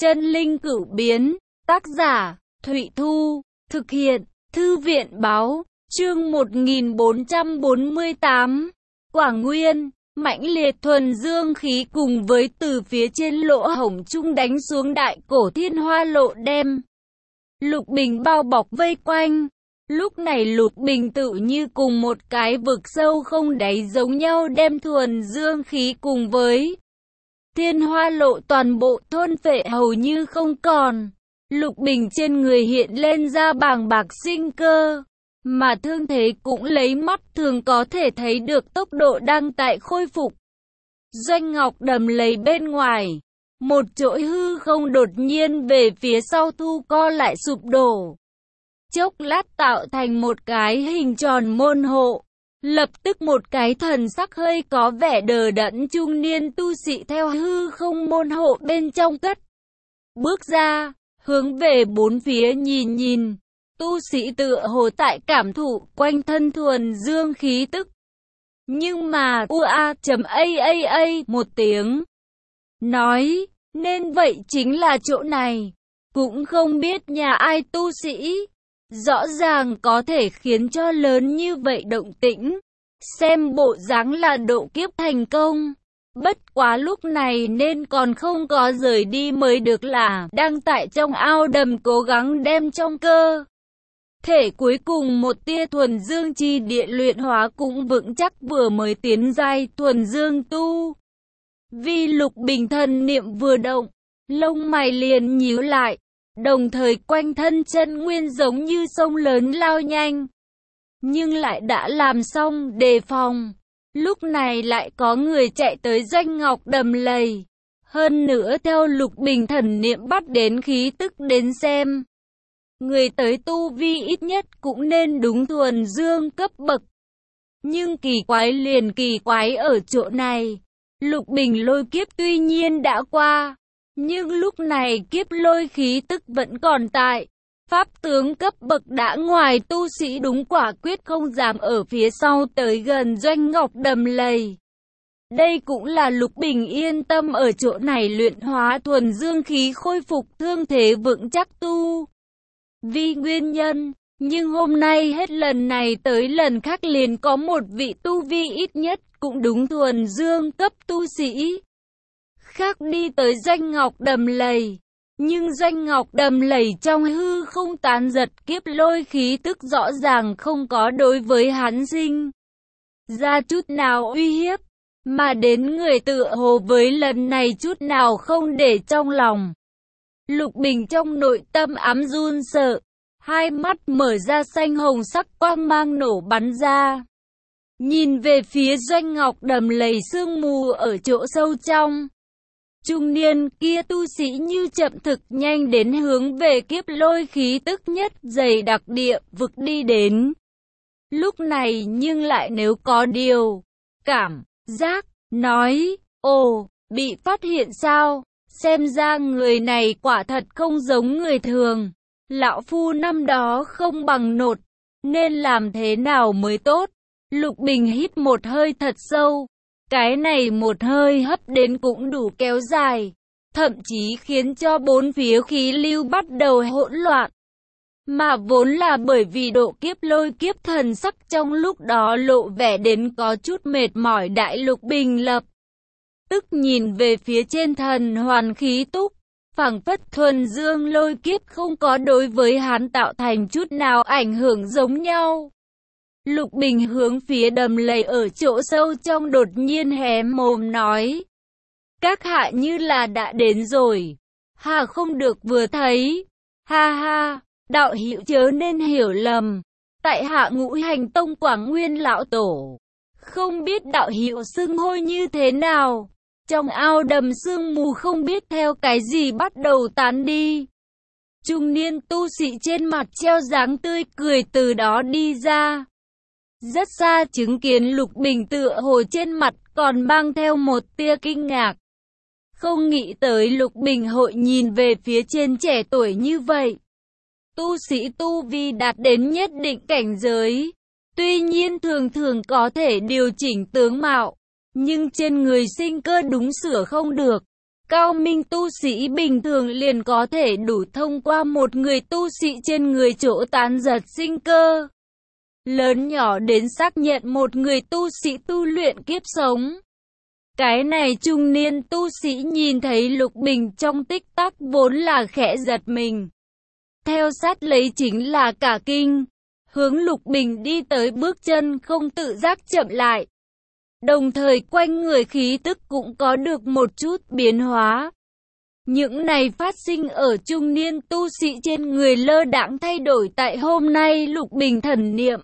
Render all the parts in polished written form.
Chân linh cửu biến, tác giả, Thụy Thu, thực hiện, Thư viện báo, chương 1448, Quảng Nguyên, mãnh liệt thuần dương khí cùng với từ phía trên lỗ hổng trung đánh xuống đại cổ thiên hoa lộ đem Lục Bình bao bọc vây quanh. Lúc này Lục Bình tự như cùng một cái vực sâu không đáy giống nhau đem thuần dương khí cùng với thiên hoa lộ toàn bộ thôn phệ hầu như không còn. Lục Bình trên người hiện lên ra bàng bạc sinh cơ, mà thương thế cũng lấy mắt thường có thể thấy được tốc độ đang tại khôi phục. Doanh Ngọc đầm lầy bên ngoài, một chỗi hư không đột nhiên về phía sau thu co lại sụp đổ. Chốc lát tạo thành một cái hình tròn môn hộ. Lập tức một cái thần sắc hơi có vẻ đờ đẫn trung niên tu sĩ theo hư không môn hộ bên trong cất bước ra, hướng về bốn phía nhìn nhìn. Tu sĩ tựa hồ tại cảm thụ quanh thân thuần dương khí tức. Nhưng mà ua.aaa một tiếng nói, nên vậy chính là chỗ này. Cũng không biết nhà ai tu sĩ, rõ ràng có thể khiến cho lớn như vậy động tĩnh. Xem bộ dáng là độ kiếp thành công. Bất quá lúc này nên còn không có rời đi mới được, là đang tại trong ao đầm cố gắng đem trong cơ thể cuối cùng một tia thuần dương chi địa luyện hóa cũng vững chắc, vừa mới tiến giai thuần dương tu. Vì Lục Bình thần niệm vừa động, lông mày liền nhíu lại, đồng thời quanh thân chân nguyên giống như sông lớn lao nhanh, nhưng lại đã làm xong đề phòng. Lúc này lại có người chạy tới Doanh Ngọc đầm lầy. Hơn nữa theo Lục Bình thần niệm bắt đến khí tức đến xem, người tới tu vi ít nhất cũng nên đúng thuần dương cấp bậc. Nhưng kỳ quái liền kỳ quái ở chỗ này, Lục Bình lôi kiếp tuy nhiên đã qua, nhưng lúc này kiếp lôi khí tức vẫn còn tại. Pháp tướng cấp bậc đã ngoài tu sĩ đúng quả quyết không dám ở phía sau tới gần Doanh Ngọc đầm lầy. Đây cũng là Lục Bình yên tâm ở chỗ này luyện hóa thuần dương khí, khôi phục thương thế vững chắc tu vì nguyên nhân. Nhưng hôm nay hết lần này tới lần khác liền có một vị tu vi ít nhất cũng đúng thuần dương cấp tu sĩ khác đi tới Doanh Ngọc đầm lầy. Nhưng Doanh Ngọc đầm lầy trong hư không tán giật kiếp lôi khí tức rõ ràng không có đối với hắn sinh ra chút nào uy hiếp, mà đến người tựa hồ với lần này chút nào không để trong lòng. Lục Bình trong nội tâm ám run sợ, hai mắt mở ra xanh hồng sắc quang mang nổ bắn ra. Nhìn về phía Doanh Ngọc đầm lầy sương mù ở chỗ sâu trong. Trung niên kia tu sĩ như chậm thực nhanh đến hướng về kiếp lôi khí tức nhất dày đặc địa vực đi đến. Lúc này nhưng lại nếu có điều cảm giác, nói, ồ, bị phát hiện sao? Xem ra người này quả thật không giống người thường. Lão phu năm đó không bằng nột, nên làm thế nào mới tốt? Lục Bình hít một hơi thật sâu. Cái này một hơi hấp đến cũng đủ kéo dài, thậm chí khiến cho bốn phía khí lưu bắt đầu hỗn loạn. Mà vốn là bởi vì độ kiếp lôi kiếp thần sắc trong lúc đó lộ vẻ đến có chút mệt mỏi, đại Lục Bình lập tức nhìn về phía trên thần hoàn khí túc, phảng phất thuần dương lôi kiếp không có đối với hắn tạo thành chút nào ảnh hưởng giống nhau. Lục Bình hướng phía đầm lầy ở chỗ sâu trong đột nhiên hé mồm nói, các hạ như là đã đến rồi. Hà không được vừa thấy. Ha ha, đạo hữu chớ nên hiểu lầm. Tại hạ Ngũ Hành Tông Quảng Nguyên lão tổ. Không biết đạo hữu xưng hô như thế nào. Trong ao đầm sương mù không biết theo cái gì bắt đầu tán đi. Trung niên tu sĩ trên mặt treo dáng tươi cười từ đó đi ra. Rất xa chứng kiến Lục Bình tựa hồ trên mặt còn mang theo một tia kinh ngạc. Không nghĩ tới Lục Bình hội nhìn về phía trên trẻ tuổi như vậy. Tu sĩ tu vi đạt đến nhất định cảnh giới, tuy nhiên thường thường có thể điều chỉnh tướng mạo, nhưng trên người sinh cơ đúng sửa không được. cao minh tu sĩ bình thường liền có thể đủ thông qua một người tu sĩ trên người chỗ tán giật sinh cơ lớn nhỏ đến xác nhận một người tu sĩ tu luyện kiếp sống. Cái này trung niên tu sĩ nhìn thấy Lục Bình trong tích tắc vốn là khẽ giật mình. Theo sát lấy chính là cả kinh, hướng Lục Bình đi tới, bước chân không tự giác chậm lại. Đồng thời quanh người khí tức cũng có được một chút biến hóa. Những này phát sinh ở trung niên tu sĩ trên người lơ đãng thay đổi tại hôm nay Lục Bình thần niệm.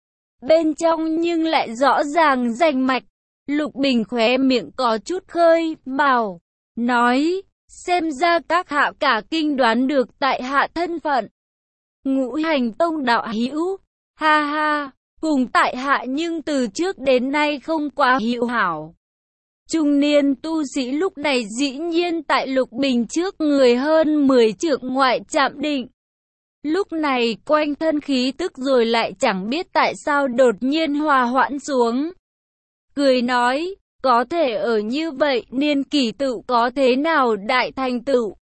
Bên trong nhưng lại rõ ràng rành mạch. Lục Bình khóe miệng có chút khơi mào, nói, xem ra các hạ cả kinh đoán được tại hạ thân phận. Ngũ Hành Tông đạo hữu, ha ha, cùng tại hạ nhưng từ trước đến nay không quá hữu hảo. Trung niên tu sĩ lúc này dĩ nhiên tại Lục Bình trước người hơn 10 trượng ngoại chạm định. Lúc này quanh thân khí tức rồi lại chẳng biết tại sao đột nhiên hòa hoãn xuống. Cười nói, có thể ở như vậy niên kỷ tựu có thế nào đại thành tựu.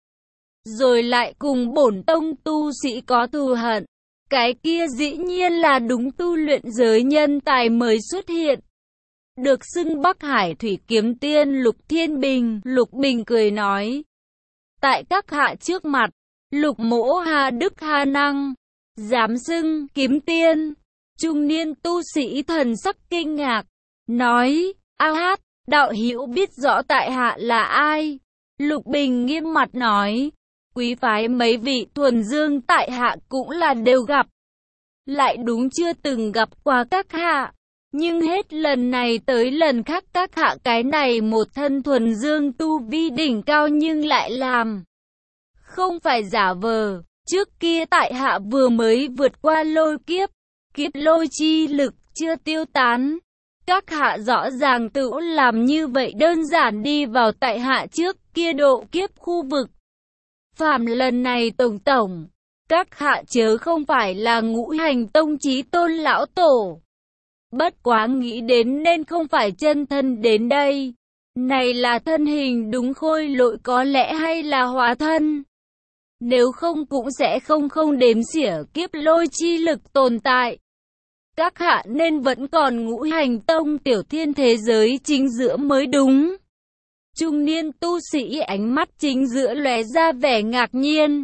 Rồi lại cùng bổn tông tu sĩ có thù hận. Cái kia dĩ nhiên là đúng tu luyện giới nhân tài mới xuất hiện. Được xưng Bắc Hải Thủy Kiếm Tiên Lục Thiên Bình. Lục Bình cười nói, tại các hạ trước mặt, Lục mỗ hà đức hà năng, dám xưng kiếm tiên. Trung niên tu sĩ thần sắc kinh ngạc, nói, a hát, đạo hữu biết rõ tại hạ là ai. Lục Bình nghiêm mặt nói, quý phái mấy vị thuần dương tại hạ cũng là đều gặp. Lại đúng chưa từng gặp qua các hạ. Nhưng hết lần này tới lần khác các hạ cái này một thân thuần dương tu vi đỉnh cao nhưng lại làm. Không phải giả vờ, trước kia tại hạ vừa mới vượt qua lôi kiếp, kiếp lôi chi lực chưa tiêu tán. Các hạ rõ ràng tự làm như vậy đơn giản đi vào tại hạ trước kia độ kiếp khu vực. Phàm lần này tổng, các hạ chớ không phải là Ngũ Hành Tông chí tôn lão tổ. Bất quá nghĩ đến nên không phải chân thân đến đây. Này là thân hình đúng khôi lỗi có lẽ hay là hóa thân. Nếu không cũng sẽ không đếm xỉa kiếp lôi chi lực tồn tại. Các hạ nên vẫn còn Ngũ Hành Tông tiểu thiên thế giới chính giữa mới đúng. Trung niên tu sĩ ánh mắt chính giữa lóe ra vẻ ngạc nhiên.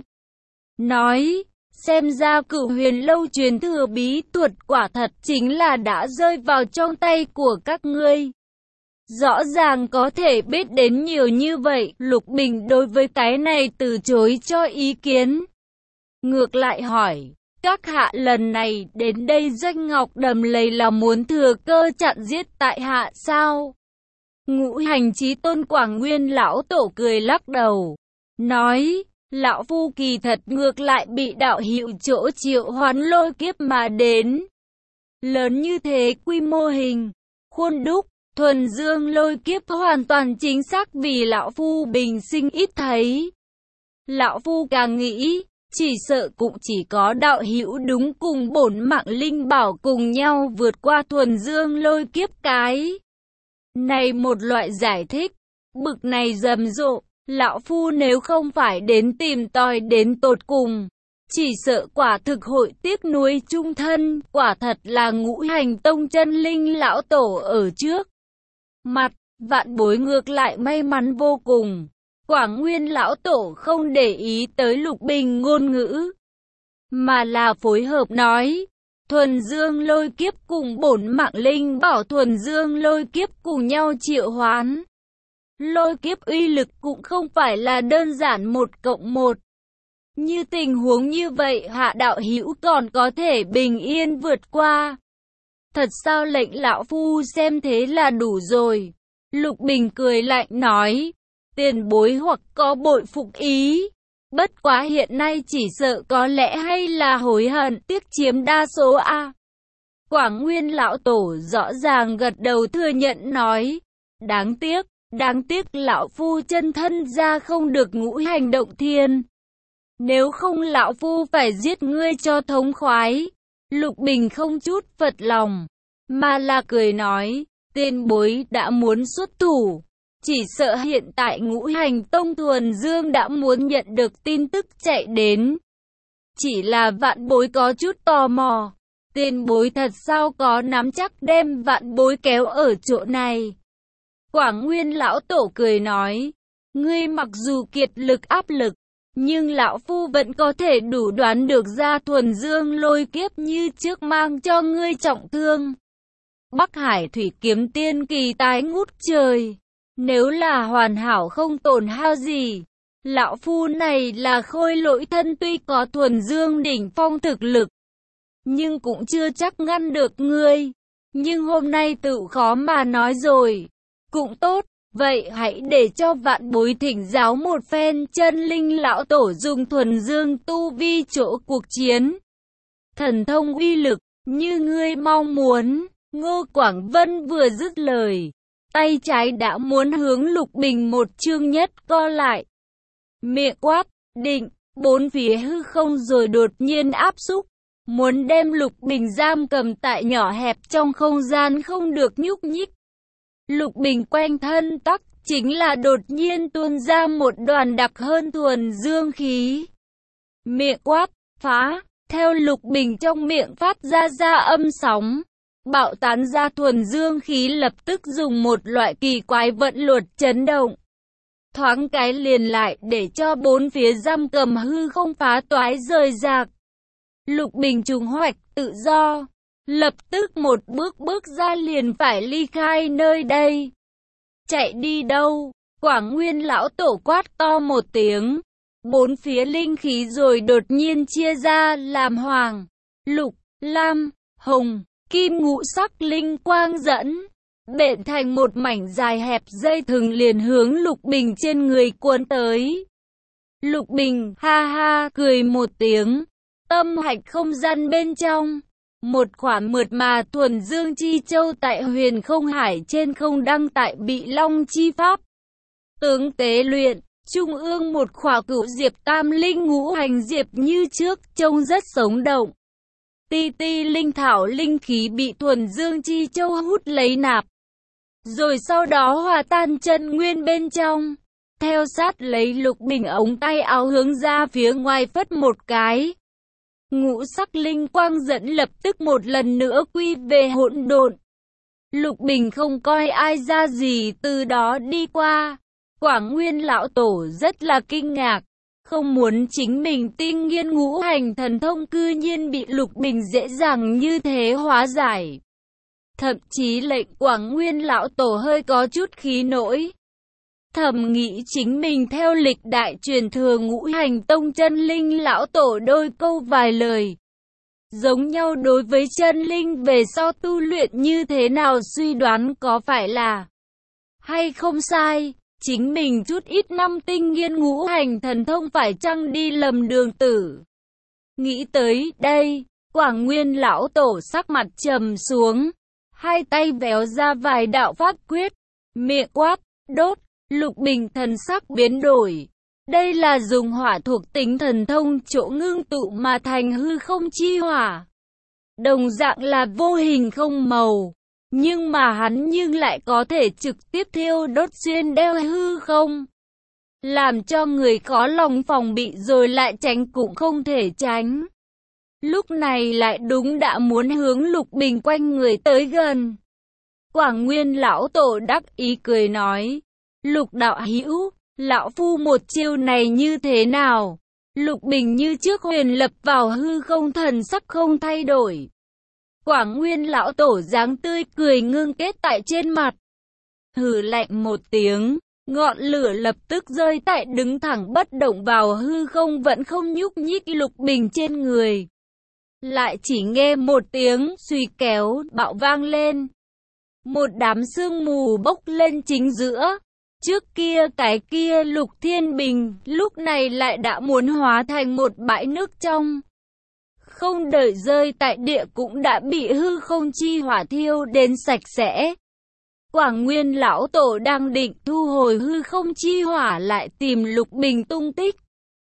Nói, xem ra Cửu Huyền Lâu truyền thừa bí thuật quả thật chính là đã rơi vào trong tay của các ngươi. Rõ ràng có thể biết đến nhiều như vậy, Lục Bình đối với cái này từ chối cho ý kiến. Ngược lại hỏi, các hạ lần này đến đây Doanh Ngọc Đầm Lầy là muốn thừa cơ chặn giết tại hạ sao? Ngũ Hành Chí Tôn Quảng Nguyên lão tổ cười lắc đầu, nói, lão phu kỳ thật ngược lại bị đạo hữu chỗ triệu hoán lôi kiếp mà đến. Lớn như thế quy mô hình, khuôn đúc, thuần dương lôi kiếp hoàn toàn chính xác vì lão phu bình sinh ít thấy. Lão phu càng nghĩ, chỉ sợ cũng chỉ có đạo hữu đúng cùng bổn mạng linh bảo cùng nhau vượt qua thuần dương lôi kiếp cái. Này một loại giải thích, bực này rầm rộ, lão phu nếu không phải đến tìm tòi đến tột cùng, chỉ sợ quả thực hội tiếc nuối chung thân, quả thật là Ngũ Hành Tông chân linh lão tổ ở trước mặt, vạn bối ngược lại may mắn vô cùng. Quảng Nguyên lão tổ không để ý tới Lục Bình ngôn ngữ, mà là phối hợp nói, thuần dương lôi kiếp cùng bổn mạng linh bảo thuần dương lôi kiếp cùng nhau triệu hoán. Lôi kiếp uy lực cũng không phải là đơn giản 1+1. Như tình huống như vậy hạ đạo hữu còn có thể bình yên vượt qua. Thật sao lệnh lão phu xem thế là đủ rồi. Lục Bình cười lạnh nói, tiền bối hoặc có bội phục ý. Bất quá hiện nay chỉ sợ có lẽ hay là hối hận tiếc chiếm đa số a. Quảng Nguyên lão tổ rõ ràng gật đầu thừa nhận nói, đáng tiếc lão phu chân thân ra không được ngũ hành động thiên. Nếu không lão phu phải giết ngươi cho thống khoái. Lục Bình không chút phật lòng, mà là cười nói, tiền bối đã muốn xuất thủ, Chỉ sợ hiện tại Ngũ Hành Tông Thuần Dương đã muốn nhận được tin tức chạy đến. Chỉ là Vạn Bối có chút tò mò, tiền bối thật sao có nắm chắc đem Vạn Bối kéo ở chỗ này? Quảng Nguyên lão tổ cười nói, ngươi mặc dù kiệt lực áp lực, nhưng lão phu vẫn có thể đủ đoán được ra Thuần Dương lôi kiếp như trước mang cho ngươi trọng thương. Bắc Hải Thủy Kiếm tiên kỳ tái ngút trời, nếu là hoàn hảo không tổn hao gì, lão phu này là Khôi Lỗi thân tuy có Thuần Dương đỉnh phong thực lực, nhưng cũng chưa chắc ngăn được ngươi. Nhưng hôm nay tự khó mà nói rồi. Cũng tốt, vậy hãy để cho Vạn Bối thỉnh giáo một phen chân linh lão tổ dùng Thuần Dương tu vi chỗ cuộc chiến. Thần thông uy lực, như ngươi mong muốn. Ngô Quảng Vân vừa dứt lời, tay trái đã muốn hướng Lục Bình một chương nhất co lại. Miệng quát, định, bốn phía hư không rồi đột nhiên áp xúc, muốn đem Lục Bình giam cầm tại nhỏ hẹp trong không gian không được nhúc nhích. Lục Bình quanh thân tắc chính là đột nhiên tuôn ra một đoàn đặc hơn Thuần Dương khí. Miệng quát, phá, theo Lục Bình trong miệng phát ra âm sóng, bạo tán ra Thuần Dương khí lập tức dùng một loại kỳ quái vận luật chấn động. Thoáng cái liền lại để cho bốn phía giam cầm hư không phá toái rời rạc. Lục Bình trùng hoạch tự do, lập tức một bước ra liền phải ly khai nơi đây. Chạy đi đâu? Quảng Nguyên lão tổ quát to một tiếng. Bốn phía linh khí rồi đột nhiên chia ra làm hoàng, lục, lam, hồng, kim ngũ sắc linh quang dẫn, bện thành một mảnh dài hẹp dây thừng liền hướng Lục Bình trên người cuốn tới. Lục Bình ha ha cười một tiếng, tâm hạch không gian bên trong, một khoản mượt mà Thuần Dương chi châu tại Huyền Không Hải trên không đăng tại Bị Long chi pháp. Tướng tế luyện, trung ương một khỏa Cửu Diệp Tam Linh Ngũ Hành diệp như trước trông rất sống động. Ti ti linh thảo linh khí bị Thuần Dương chi châu hút lấy nạp, rồi sau đó hòa tan chân nguyên bên trong. Theo sát lấy Lục Bình ống tay áo hướng ra phía ngoài phất một cái. Ngũ sắc linh quang dẫn lập tức một lần nữa quy về hỗn độn. Lục Bình không coi ai ra gì từ đó đi qua. Quảng Nguyên lão tổ rất là kinh ngạc, không muốn chính mình tinh nghiên ngũ hành thần thông cư nhiên bị Lục Bình dễ dàng như thế hóa giải. Thậm chí lệnh Quảng Nguyên lão tổ hơi có chút khí nổi. Thầm nghĩ chính mình theo lịch đại truyền thừa Ngũ Hành Tông chân linh lão tổ đôi câu vài lời. Giống nhau đối với chân linh về sau tu luyện như thế nào suy đoán có phải là hay không sai. Chính mình chút ít năm tinh nghiên ngũ hành thần thông phải chăng đi lầm đường tử. Nghĩ tới đây, Quảng Nguyên lão tổ sắc mặt trầm xuống, hai tay véo ra vài đạo pháp quyết, miệng quát, đốt. Lục Bình thần sắc biến đổi. Đây là dùng hỏa thuộc tính thần thông chỗ ngưng tụ mà thành hư không chi hỏa. Đồng dạng là vô hình không màu, nhưng mà hắn lại có thể trực tiếp thiêu đốt xuyên đeo hư không, làm cho người khó lòng phòng bị rồi lại tránh cũng không thể tránh. Lúc này lại đúng đã muốn hướng Lục Bình quanh người tới gần. Quảng Nguyên lão tổ đắc ý cười nói, Lục đạo hữu, lão phu một chiêu này như thế nào? Lục Bình như trước huyền lập vào hư không, thần sắc không thay đổi. Quảng Nguyên lão tổ dáng tươi cười ngưng kết tại trên mặt. Hừ lạnh một tiếng, ngọn lửa lập tức rơi tại đứng thẳng bất động vào hư không vẫn không nhúc nhích Lục Bình trên người. Lại chỉ nghe một tiếng suy kéo bạo vang lên. Một đám sương mù bốc lên chính giữa. Trước kia cái kia Lục Thiên Bình lúc này lại đã muốn hóa thành một bãi nước trong. Không đợi rơi tại địa cũng đã bị hư không chi hỏa thiêu đến sạch sẽ. Quảng Nguyên lão tổ đang định thu hồi hư không chi hỏa lại tìm Lục Bình tung tích.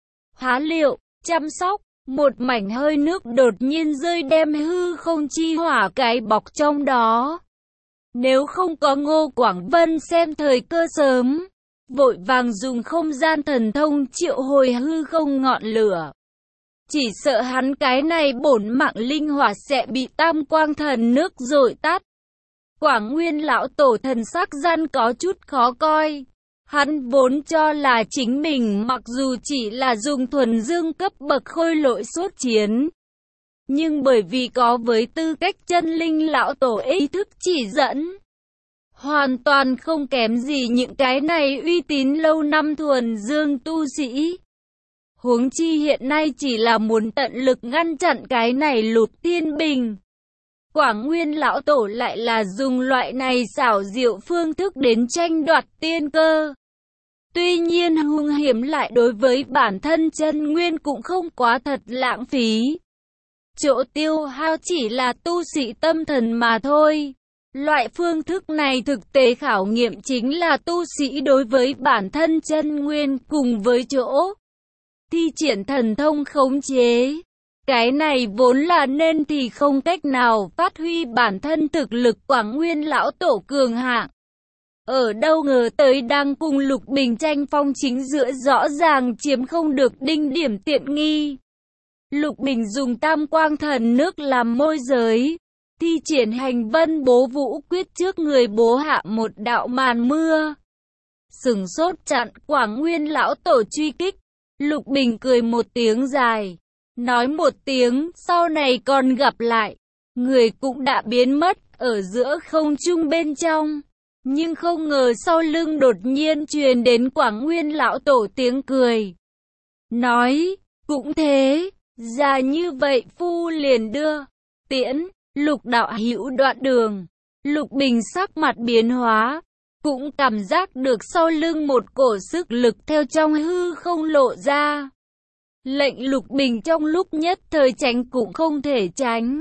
Há liệu, chăm sóc, một mảnh hơi nước đột nhiên rơi đem hư không chi hỏa cái bọc trong đó. Nếu không có Ngô Quảng Vân xem thời cơ sớm, vội vàng dùng không gian thần thông triệu hồi hư không ngọn lửa. Chỉ sợ hắn cái này bổn mạng linh hỏa sẽ bị tam quang thần nước dội tắt. Quảng Nguyên lão tổ thần sắc gian có chút khó coi. Hắn vốn cho là chính mình mặc dù chỉ là dùng thuần dương cấp bậc khôi lỗi xuất chiến, nhưng bởi vì có với tư cách chân linh lão tổ ý thức chỉ dẫn, hoàn toàn không kém gì những cái này uy tín lâu năm thuần dương tu sĩ. Huống chi hiện nay chỉ là muốn tận lực ngăn chặn cái này Lục Thiên Bình. Quảng Nguyên lão tổ lại là dùng loại này xảo diệu phương thức đến tranh đoạt tiên cơ. Tuy nhiên hung hiểm lại đối với bản thân chân nguyên cũng không quá thật lãng phí. Chỗ tiêu hao chỉ là tu sĩ tâm thần mà thôi. Loại phương thức này thực tế khảo nghiệm chính là tu sĩ đối với bản thân chân nguyên cùng với chỗ thi triển thần thông khống chế. Cái này vốn là nên thì không cách nào phát huy bản thân thực lực Quảng Nguyên lão tổ cường hạng. Ở đâu ngờ tới đang cùng Lục Bình tranh phong chính giữa rõ ràng chiếm không được đinh điểm tiện nghi. Lục Bình dùng tam quang thần nước làm môi giới, thi triển hành vân bố vũ quyết trước người bố hạ một đạo màn mưa. Sửng sốt chặn Quảng Nguyên lão tổ truy kích. Lục Bình cười một tiếng dài, nói một tiếng sau này còn gặp lại. Người cũng đã biến mất ở giữa không trung bên trong. Nhưng không ngờ sau lưng đột nhiên truyền đến Quảng Nguyên lão tổ tiếng cười. Nói, cũng thế, già như vậy phu liền đưa, tiễn, Lục đạo hữu đoạn đường. Lục Bình sắc mặt biến hóa, cũng cảm giác được sau lưng một cổ sức lực theo trong hư không lộ ra. Lệnh Lục Bình trong lúc nhất thời tránh cũng không thể tránh.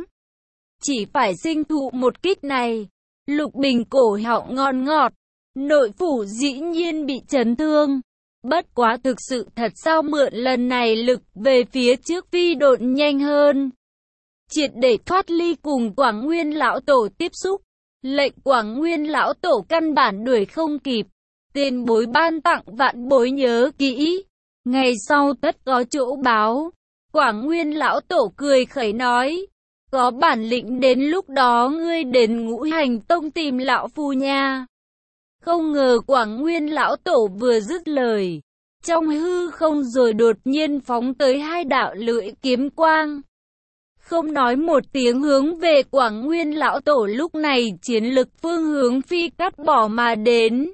Chỉ phải sinh thụ một kích này. Lục Bình cổ họng ngon ngọt, nội phủ dĩ nhiên bị chấn thương. Bất quá thực sự thật sao mượn lần này lực về phía trước phi độn nhanh hơn. Triệt để thoát ly cùng Quảng Nguyên lão tổ tiếp xúc. Lệnh Quảng Nguyên lão tổ căn bản đuổi không kịp. Tiền bối ban tặng vạn bối nhớ kỹ. Ngày sau tất có chỗ báo. Quảng Nguyên lão tổ cười khẩy nói. Có bản lĩnh đến lúc đó ngươi đến Ngũ Hành Tông tìm lão phu nha. Không ngờ Quảng Nguyên lão tổ vừa dứt lời, trong hư không rồi đột nhiên phóng tới hai đạo lưỡi kiếm quang. Không nói một tiếng hướng về Quảng Nguyên lão tổ lúc này chiến lực phương hướng phi cắt bỏ mà đến.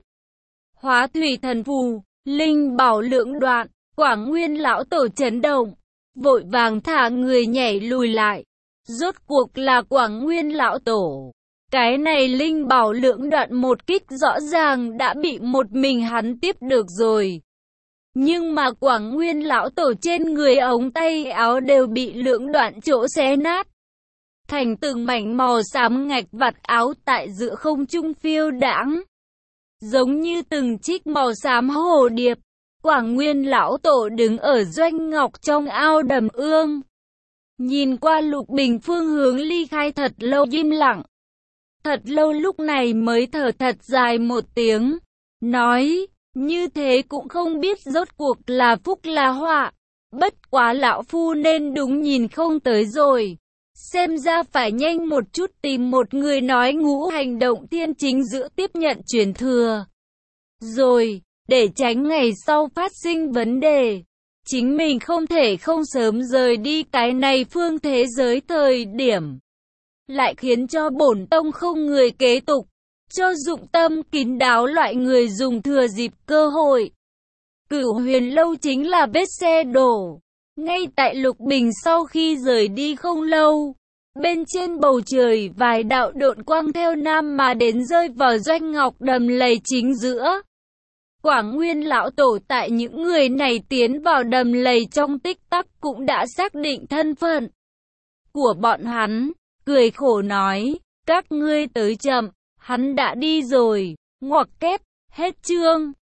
Hóa thủy thần phù, linh bảo lượng đoạn, Quảng Nguyên lão tổ chấn động, vội vàng thả người nhảy lùi lại. Rốt cuộc là Quảng Nguyên lão tổ. Cái này linh bảo lưỡng đoạn một kích rõ ràng đã bị một mình hắn tiếp được rồi. Nhưng mà Quảng Nguyên lão tổ trên người ống tay áo đều bị lưỡng đoạn chỗ xé nát. Thành từng mảnh màu xám ngạch vạt áo tại giữa không trung phiêu đãng. Giống như từng chiếc màu xám hồ điệp. Quảng Nguyên lão tổ đứng ở doanh ngọc trong ao đầm ương. Nhìn qua Lục Bình phương hướng ly khai thật lâu im lặng. Thật lâu lúc này mới thở thật dài một tiếng. Nói, như thế cũng không biết rốt cuộc là phúc là họa. Bất quá lão phu nên đúng nhìn không tới rồi. Xem ra phải nhanh một chút tìm một người nói Ngũ Hành Động Thiên chính giữa tiếp nhận truyền thừa. Rồi, để tránh ngày sau phát sinh vấn đề. Chính mình không thể không sớm rời đi cái này phương thế giới thời điểm. Lại khiến cho bổn tông không người kế tục. Cho dụng tâm kín đáo loại người dùng thừa dịp cơ hội. Cửu Huyền Lâu chính là vết xe đổ. Ngay tại Lục Bình sau khi rời đi không lâu. Bên trên bầu trời vài đạo độn quang theo nam mà đến rơi vào doanh ngọc đầm lầy chính giữa. Quảng Nguyên lão tổ tại những người này tiến vào đầm lầy trong tích tắc cũng đã xác định thân phận của bọn hắn, cười khổ nói, các ngươi tới chậm, hắn đã đi rồi, ngoặc kép, hết chương.